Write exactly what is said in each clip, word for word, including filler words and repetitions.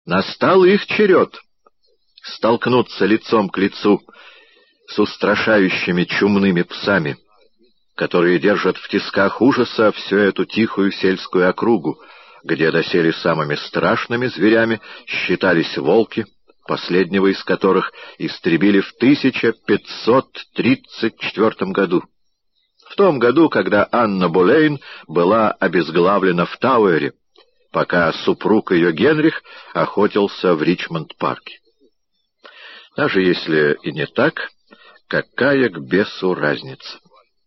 Настал их черед столкнуться лицом к лицу с устрашающими чумными псами, которые держат в тисках ужаса всю эту тихую сельскую округу, где доселе самыми страшными зверями считались волки, последнего из которых истребили в тысяча пятьсот тридцать четвёртом году. В том году, когда Анна Болейн была обезглавлена в Тауэре, пока супруг ее Генрих охотился в Ричмонд-парке. Даже если и не так, какая к бесу разница?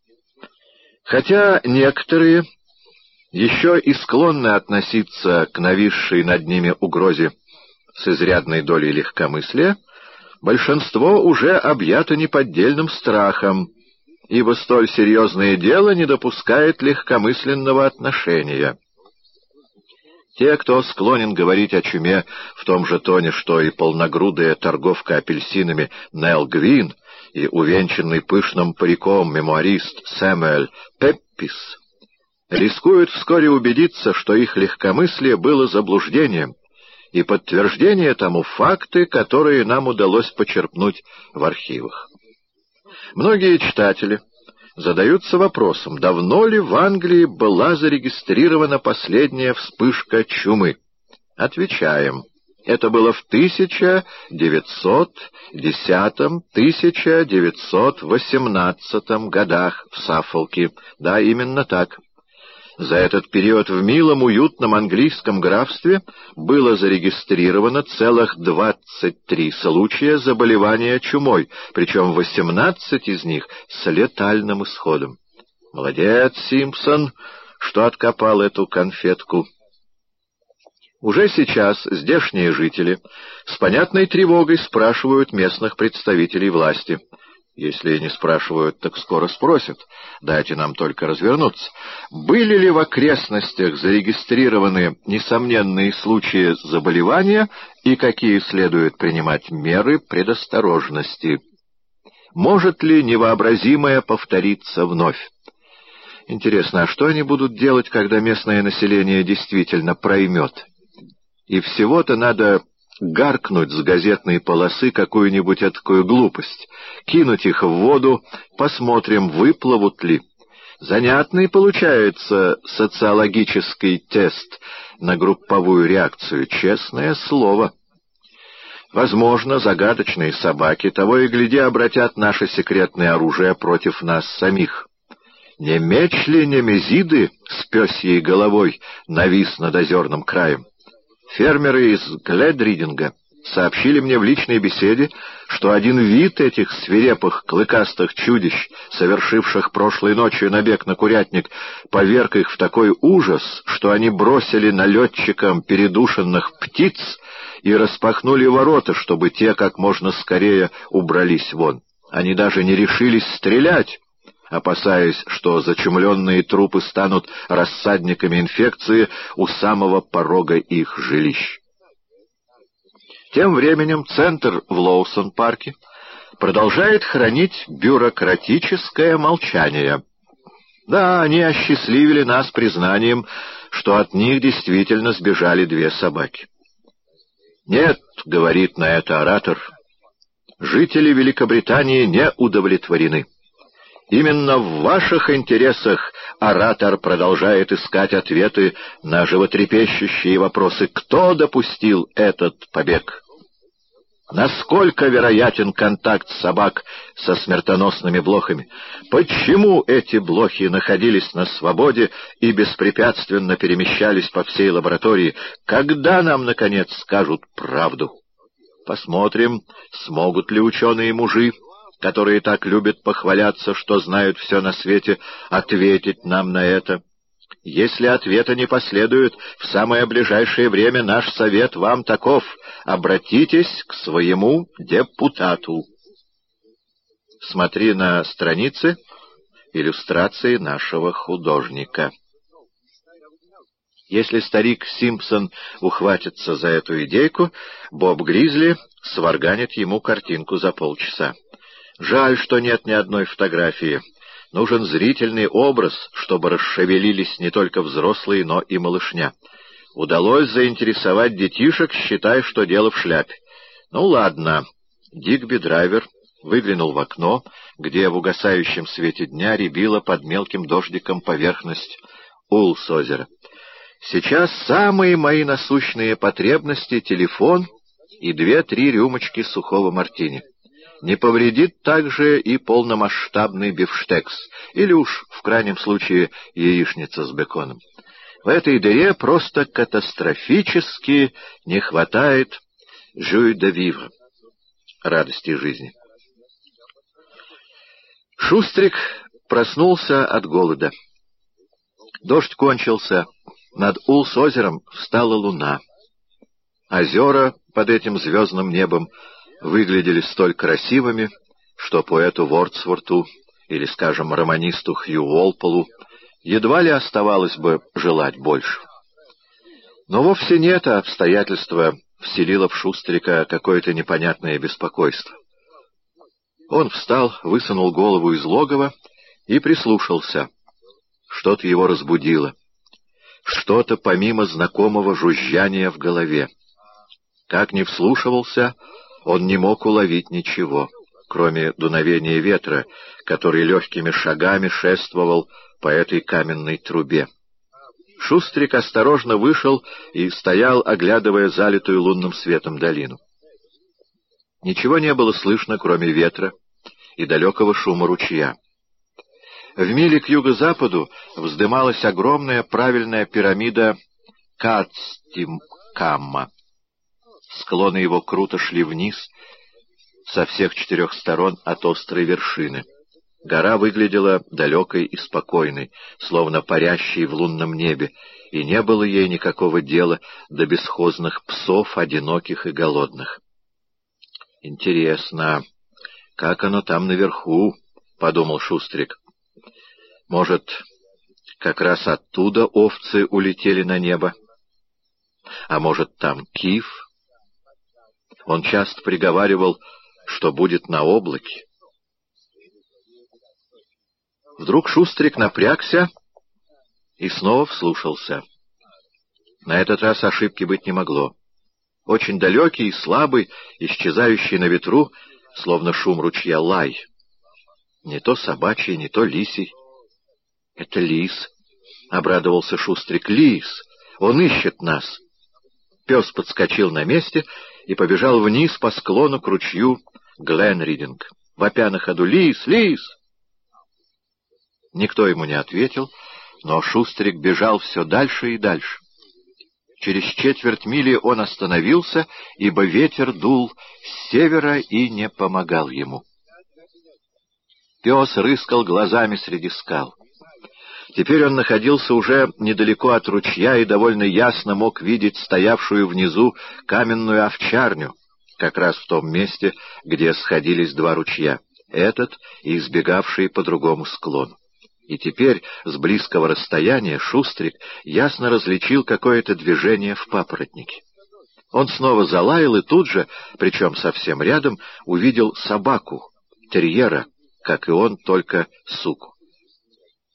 Хотя некоторые еще и склонны относиться к нависшей над ними угрозе с изрядной долей легкомыслия, большинство уже объято неподдельным страхом, ибо столь серьезное дело не допускает легкомысленного отношения. Те, кто склонен говорить о чуме в том же тоне, что и полногрудая торговка апельсинами Нелл Гвин и увенчанный пышным париком мемуарист Сэмюэль Пеппис, рискуют вскоре убедиться, что их легкомыслие было заблуждением, и подтверждение тому факты, которые нам удалось почерпнуть в архивах. Многие читатели задаются вопросом, давно ли в Англии была зарегистрирована последняя вспышка чумы. Отвечаем, это было в тысяча девятьсот десятом — тысяча девятьсот восемнадцатом годах в Саффолке. Да, именно так. За этот период в милом, уютном английском графстве было зарегистрировано целых двадцать три случая заболевания чумой, причем восемнадцать из них с летальным исходом. Молодец, Симпсон, что откопал эту конфетку. Уже сейчас здешние жители с понятной тревогой спрашивают местных представителей власти. Если не спрашивают, так скоро спросят. Дайте нам только развернуться. Были ли в окрестностях зарегистрированы несомненные случаи заболевания и какие следует принимать меры предосторожности? Может ли невообразимое повториться вновь? Интересно, а что они будут делать, когда местное население действительно проймет? И всего-то надо гаркнуть с газетной полосы какую-нибудь эткую глупость, кинуть их в воду, посмотрим, выплывут ли. Занятный получается социологический тест на групповую реакцию, честное слово. Возможно, загадочные собаки того и гляди обратят наше секретное оружие против нас самих. Не меч ли Немезиды с пёсьей головой навис над озерным краем? Фермеры из Гледридинга сообщили мне в личной беседе, что один вид этих свирепых клыкастых чудищ, совершивших прошлой ночью набег на курятник, поверг их в такой ужас, что они бросили налетчикам передушенных птиц и распахнули ворота, чтобы те как можно скорее убрались вон. Они даже не решились стрелять, опасаясь, что зачумленные трупы станут рассадниками инфекции у самого порога их жилищ. Тем временем центр в Лоусон-парке продолжает хранить бюрократическое молчание. Да, они осчастливили нас признанием, что от них действительно сбежали две собаки. «Нет», — говорит на это оратор, — «жители Великобритании не удовлетворены. Именно в ваших интересах оратор продолжает искать ответы на животрепещущие вопросы. Кто допустил этот побег? Насколько вероятен контакт собак со смертоносными блохами? Почему эти блохи находились на свободе и беспрепятственно перемещались по всей лаборатории? Когда нам, наконец, скажут правду? Посмотрим, смогут ли ученые-мужи, которые так любят похваляться, что знают все на свете, ответить нам на это. Если ответа не последует, в самое ближайшее время наш совет вам таков: обратитесь к своему депутату. Смотри на странице иллюстрации нашего художника. Если старик Симпсон ухватится за эту идейку, Боб Гризли сварганит ему картинку за полчаса. Жаль, что нет ни одной фотографии. Нужен зрительный образ, чтобы расшевелились не только взрослые, но и малышня. Удалось заинтересовать детишек, считай, что дело в шляпе. Ну, ладно. Дигби Драйвер выглянул в окно, где в угасающем свете дня рябила под мелким дождиком поверхность Улс-озера. Сейчас самые мои насущные потребности — телефон и две-три рюмочки сухого мартини. Не повредит также и полномасштабный бифштекс, или уж, в крайнем случае, яичница с беконом. В этой дыре просто катастрофически не хватает «жуй де вивр» — радости жизни. Шустрик проснулся от голода. Дождь кончился, над Улс-озером встала луна. Озера под этим звездным небом выглядели столь красивыми, что поэту Вордсворту или, скажем, романисту Хью Уолполу едва ли оставалось бы желать больше. Но вовсе не это обстоятельство вселило в Шустрика какое-то непонятное беспокойство. Он встал, высунул голову из логова и прислушался. Что-то его разбудило. Что-то помимо знакомого жужжания в голове. Как ни вслушивался, он не мог уловить ничего, кроме дуновения ветра, который легкими шагами шествовал по этой каменной трубе. Шустрик осторожно вышел и стоял, оглядывая залитую лунным светом долину. Ничего не было слышно, кроме ветра и далекого шума ручья. В миле к юго-западу вздымалась огромная правильная пирамида Кацтимкамма. Склоны его круто шли вниз со всех четырех сторон от острой вершины. Гора выглядела далекой и спокойной, словно парящей в лунном небе, и не было ей никакого дела до бесхозных псов, одиноких и голодных. «Интересно, как оно там наверху?» — подумал Шустрик. «Может, как раз оттуда овцы улетели на небо? А может, там киф?» Он часто приговаривал, что будет на облаке. Вдруг Шустрик напрягся и снова вслушался. На этот раз ошибки быть не могло. Очень далекий и слабый, исчезающий на ветру, словно шум ручья, лай. Не то собачий, не то лисий. — Это лис, — обрадовался Шустрик. — Лис! Он ищет нас! Пес подскочил на месте и побежал вниз по склону к ручью Гленридинг, вопя на ходу: «Лис! Лис!» Никто ему не ответил, но Шустрик бежал все дальше и дальше. Через четверть мили он остановился, ибо ветер дул с севера и не помогал ему. Пес рыскал глазами среди скал. Теперь он находился уже недалеко от ручья и довольно ясно мог видеть стоявшую внизу каменную овчарню, как раз в том месте, где сходились два ручья, этот и избегавший по другому склону. И теперь с близкого расстояния Шустрик ясно различил какое-то движение в папоротнике. Он снова залаял и тут же, причем совсем рядом, увидел собаку, терьера, как и он, только суку.